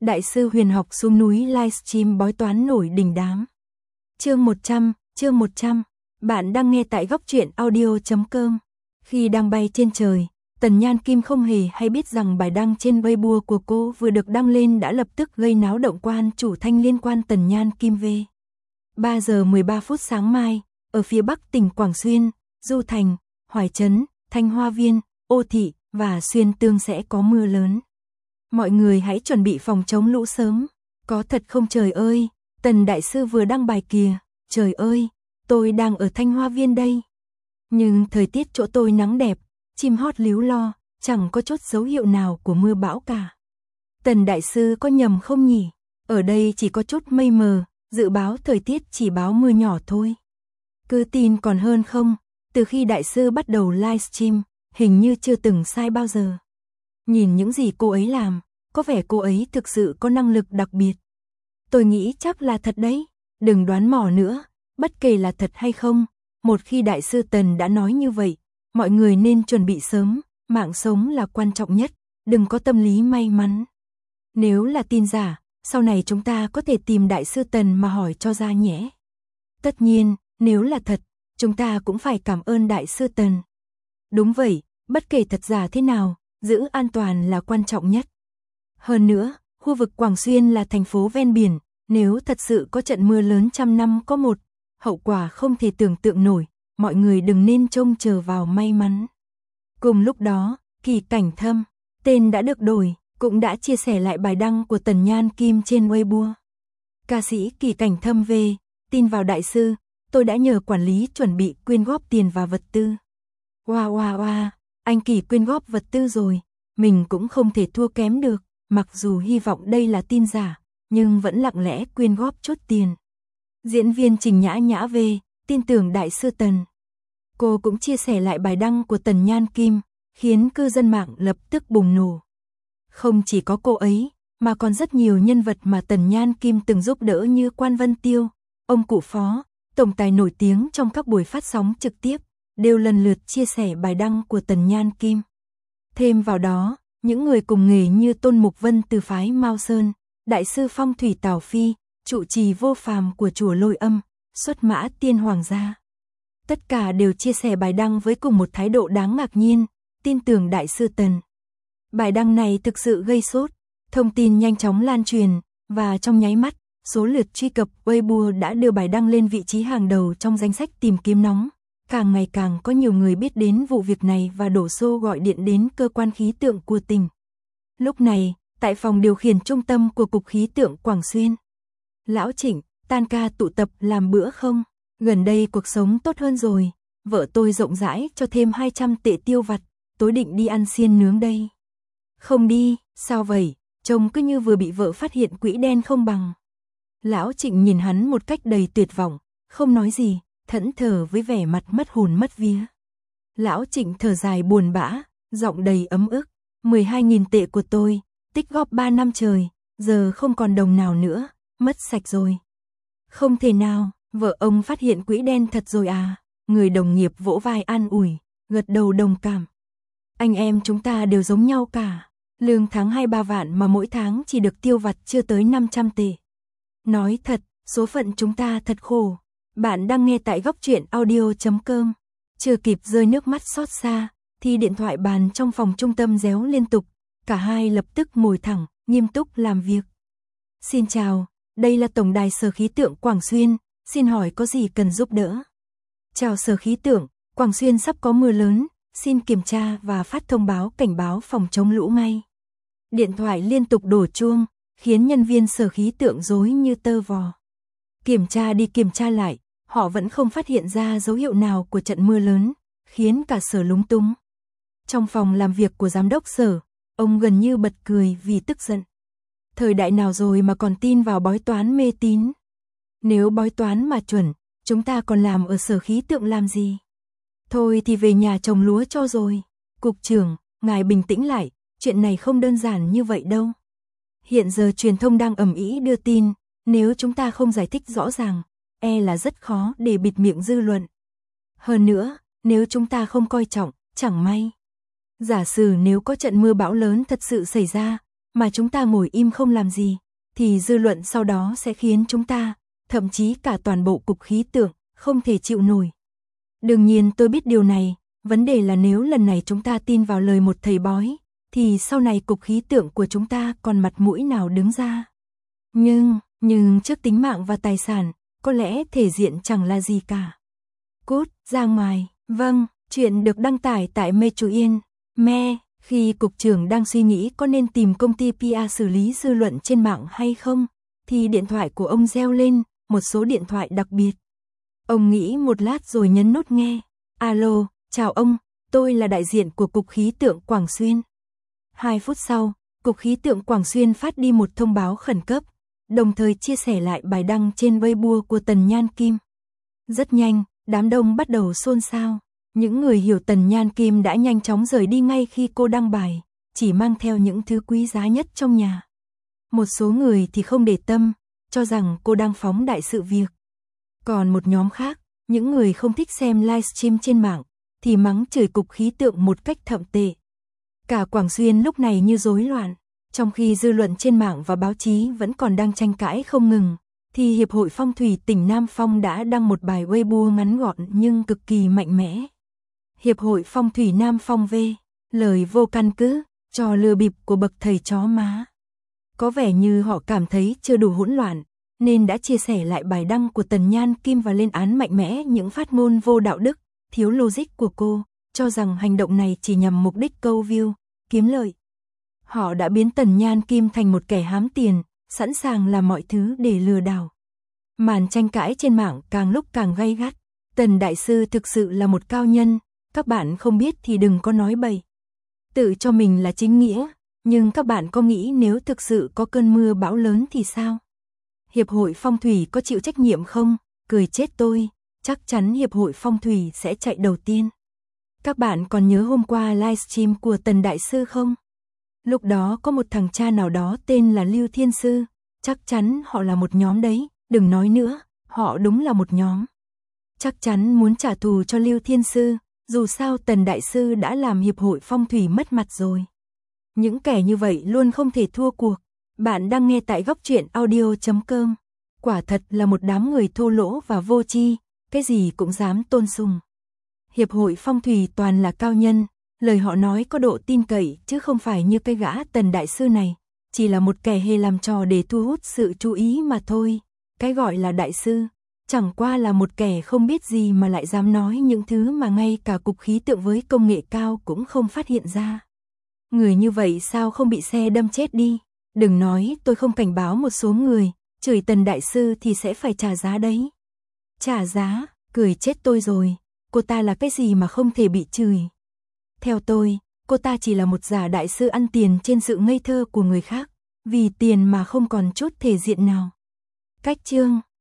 Đại sư huyền học xuống núi livestream bói toán nổi đình đám. Chương 100, bạn đang nghe tại góc truyện audio.com. Khi đang bay trên trời, Tần Nhan Kim không hề hay biết rằng bài đăng trên Weibo của cô vừa được đăng lên đã lập tức gây náo động quan chủ thanh liên quan Tần Nhan Kim v. 3 giờ 13 phút sáng mai, ở phía bắc tỉnh Quảng Xuyên, Du Thành, Hoài Trấn, Thanh Hoa Viên, Ô Thị và Xuyên Tương sẽ có mưa lớn. Mọi người hãy chuẩn bị phòng chống lũ sớm. Có thật không trời ơi, Tần Đại Sư vừa đăng bài kìa, trời ơi, tôi đang ở Thanh Hoa Viên đây. Nhưng thời tiết chỗ tôi nắng đẹp, chim hót líu lo, chẳng có chút dấu hiệu nào của mưa bão cả. Tần Đại Sư có nhầm không nhỉ? Ở đây chỉ có chút mây mờ, dự báo thời tiết chỉ báo mưa nhỏ thôi. Cứ tin còn hơn không, từ khi Đại Sư bắt đầu livestream, hình như chưa từng sai bao giờ. Nhìn những gì cô ấy làm, có vẻ cô ấy thực sự có năng lực đặc biệt. Tôi nghĩ chắc là thật đấy, đừng đoán mò nữa, bất kể là thật hay không, một khi Đại sư Tần đã nói như vậy, mọi người nên chuẩn bị sớm, mạng sống là quan trọng nhất, đừng có tâm lý may mắn. Nếu là tin giả, sau này chúng ta có thể tìm Đại sư Tần mà hỏi cho ra nhé. Tất nhiên, nếu là thật, chúng ta cũng phải cảm ơn Đại sư Tần. Đúng vậy, bất kể thật giả thế nào, giữ an toàn là quan trọng nhất. Hơn nữa, khu vực Quảng Xuyên là thành phố ven biển, nếu thật sự có trận mưa lớn trăm năm có một, hậu quả không thể tưởng tượng nổi, mọi người đừng nên trông chờ vào may mắn. Cùng lúc đó, Kỳ Cảnh Thâm, tên đã được đổi, cũng đã chia sẻ lại bài đăng của Tần Nhan Kim trên Weibo. Ca sĩ Kỳ Cảnh Thâm về, tin vào Đại sư, tôi đã nhờ quản lý chuẩn bị quyên góp tiền và vật tư. Wow, anh Kỳ quyên góp vật tư rồi, mình cũng không thể thua kém được, mặc dù hy vọng đây là tin giả, nhưng vẫn lặng lẽ quyên góp chút tiền. Diễn viên Trình Nhã Nhã về, tin tưởng Đại sư Tần. Cô cũng chia sẻ lại bài đăng của Tần Nhan Kim, khiến cư dân mạng lập tức bùng nổ. Không chỉ có cô ấy, mà còn rất nhiều nhân vật mà Tần Nhan Kim từng giúp đỡ như Quan Vân Tiêu, ông cụ Phó, tổng tài nổi tiếng trong các buổi phát sóng trực tiếp, đều lần lượt chia sẻ bài đăng của Tần Nhan Kim. Thêm vào đó, những người cùng nghề như Tôn Mục Vân từ phái Mao Sơn, Đại sư Phong Thủy Tào Phi, trụ trì vô phàm của chùa Lôi Âm, Xuất Mã Tiên Hoàng gia. Tất cả đều chia sẻ bài đăng với cùng một thái độ đáng ngạc nhiên, tin tưởng Đại sư Tần. Bài đăng này thực sự gây sốt, thông tin nhanh chóng lan truyền, và trong nháy mắt, số lượt truy cập Weibo đã đưa bài đăng lên vị trí hàng đầu trong danh sách tìm kiếm nóng. Càng ngày càng có nhiều người biết đến vụ việc này và đổ xô gọi điện đến cơ quan khí tượng của tỉnh. Lúc này, tại phòng điều khiển trung tâm của Cục Khí tượng Quảng Xuyên, Lão Trịnh, tan ca tụ tập làm bữa không? Gần đây cuộc sống tốt hơn rồi, vợ tôi rộng rãi cho thêm 200 tệ tiêu vặt, tối định đi ăn xiên nướng đây. Không đi, sao vậy? Trông cứ như vừa bị vợ phát hiện quỹ đen không bằng. Lão Trịnh nhìn hắn một cách đầy tuyệt vọng, không nói gì, thẫn thờ với vẻ mặt mất hồn mất vía. Lão Trịnh thở dài buồn bã, giọng đầy ấm ức. 12.000 tệ của tôi, tích góp 3 năm trời, giờ không còn đồng nào nữa, mất sạch rồi. Không thể nào, vợ ông phát hiện quỹ đen thật rồi à? Người đồng nghiệp vỗ vai an ủi, gật đầu đồng cảm. Anh em chúng ta đều giống nhau cả, lương tháng 2-3 vạn mà mỗi tháng chỉ được tiêu vặt chưa tới 500 tệ. Nói thật, số phận chúng ta thật khổ. Bạn đang nghe tại góc truyện audio.com. Chưa kịp rơi nước mắt xót xa, thì điện thoại bàn trong phòng trung tâm réo liên tục. Cả hai lập tức ngồi thẳng, nghiêm túc làm việc. Xin chào, đây là Tổng đài Sở Khí tượng Quảng Xuyên, xin hỏi có gì cần giúp đỡ? Chào Sở Khí tượng, Quảng Xuyên sắp có mưa lớn, xin kiểm tra và phát thông báo cảnh báo phòng chống lũ ngay. Điện thoại liên tục đổ chuông, khiến nhân viên Sở Khí tượng rối như tơ vò. Kiểm tra đi kiểm tra lại, họ vẫn không phát hiện ra dấu hiệu nào của trận mưa lớn, khiến cả sở lúng túng. Trong phòng làm việc của giám đốc sở, ông gần như bật cười vì tức giận. Thời đại nào rồi mà còn tin vào bói toán mê tín? Nếu bói toán mà chuẩn, chúng ta còn làm ở Sở Khí tượng làm gì? Thôi thì về nhà trồng lúa cho rồi. Cục trưởng, ngài bình tĩnh lại, chuyện này không đơn giản như vậy đâu. Hiện giờ truyền thông đang ầm ĩ đưa tin, nếu chúng ta không giải thích rõ ràng, là rất khó để bịt miệng dư luận. Hơn nữa, nếu chúng ta không coi trọng, chẳng may. Giả sử nếu có trận mưa bão lớn thật sự xảy ra, mà chúng ta ngồi im không làm gì, thì dư luận sau đó sẽ khiến chúng ta, thậm chí cả toàn bộ cục khí tượng, không thể chịu nổi. Đương nhiên tôi biết điều này, vấn đề là nếu lần này chúng ta tin vào lời một thầy bói, thì sau này cục khí tượng của chúng ta còn mặt mũi nào đứng ra. Nhưng trước tính mạng và tài sản, có lẽ thể diện chẳng là gì cả. Cút ra ngoài. Vâng, chuyện được đăng tải tại Meituyen. Khi cục trưởng đang suy nghĩ có nên tìm công ty PR xử lý dư luận trên mạng hay không, thì điện thoại của ông reo lên, một số điện thoại đặc biệt. Ông nghĩ một lát rồi nhấn nút nghe. Alo, chào ông, tôi là đại diện của Cục Khí tượng Quảng Xuyên. 2 phút sau, Cục Khí tượng Quảng Xuyên phát đi một thông báo khẩn cấp, đồng thời chia sẻ lại bài đăng trên Weibo của Tần Nhan Kim. Rất nhanh, đám đông bắt đầu xôn xao. Những người hiểu Tần Nhan Kim đã nhanh chóng rời đi ngay khi cô đăng bài, chỉ mang theo những thứ quý giá nhất trong nhà. Một số người thì không để tâm, cho rằng cô đang phóng đại sự việc. Còn một nhóm khác, những người không thích xem livestream trên mạng, thì mắng chửi Cục Khí tượng một cách thậm tệ. Cả Quảng Xuyên lúc này như rối loạn, trong khi dư luận trên mạng và báo chí vẫn còn đang tranh cãi không ngừng, thì Hiệp hội Phong thủy tỉnh Nam Phong đã đăng một bài Weibo ngắn gọn nhưng cực kỳ mạnh mẽ. Hiệp hội Phong thủy Nam Phong V, lời vô căn cứ, trò lừa bịp của bậc thầy chó má. Có vẻ như họ cảm thấy chưa đủ hỗn loạn, nên đã chia sẻ lại bài đăng của Tần Nhan Kim và lên án mạnh mẽ những phát ngôn vô đạo đức, thiếu logic của cô, cho rằng hành động này chỉ nhằm mục đích câu view, kiếm lợi. Họ đã biến Tần Nhan Kim thành một kẻ hám tiền, sẵn sàng làm mọi thứ để lừa đảo. Màn tranh cãi trên mạng càng lúc càng gay gắt. Tần Đại Sư thực sự là một cao nhân, các bạn không biết thì đừng có nói bậy. Tự cho mình là chính nghĩa, nhưng các bạn có nghĩ nếu thực sự có cơn mưa bão lớn thì sao? Hiệp hội Phong thủy có chịu trách nhiệm không? Cười chết tôi, chắc chắn Hiệp hội Phong thủy sẽ chạy đầu tiên. Các bạn còn nhớ hôm qua livestream của Tần Đại Sư không? Lúc đó có một thằng cha nào đó tên là Lưu Thiên Sư, chắc chắn họ là một nhóm đấy, đừng nói nữa, họ đúng là một nhóm. Chắc chắn muốn trả thù cho Lưu Thiên Sư, dù sao Tần Đại Sư đã làm Hiệp hội Phong thủy mất mặt rồi. Những kẻ như vậy luôn không thể thua cuộc. Bạn đang nghe tại Góc Truyện Audio.com. Quả thật là một đám người thô lỗ và vô tri, cái gì cũng dám tôn sùng. Hiệp hội Phong thủy toàn là cao nhân, lời họ nói có độ tin cậy chứ không phải như cái gã Tần Đại Sư này, chỉ là một kẻ hề làm trò để thu hút sự chú ý mà thôi. Cái gọi là đại sư, chẳng qua là một kẻ không biết gì mà lại dám nói những thứ mà ngay cả Cục Khí tượng với công nghệ cao cũng không phát hiện ra. Người như vậy sao không bị xe đâm chết đi? Đừng nói tôi không cảnh báo một số người, chửi Tần Đại Sư thì sẽ phải trả giá đấy. Trả giá, cười chết tôi rồi, cô ta là cái gì mà không thể bị chửi? Theo tôi, cô ta chỉ là một giả đại sư ăn tiền trên sự ngây thơ của người khác, vì tiền mà không còn chút thể diện nào. Cách chương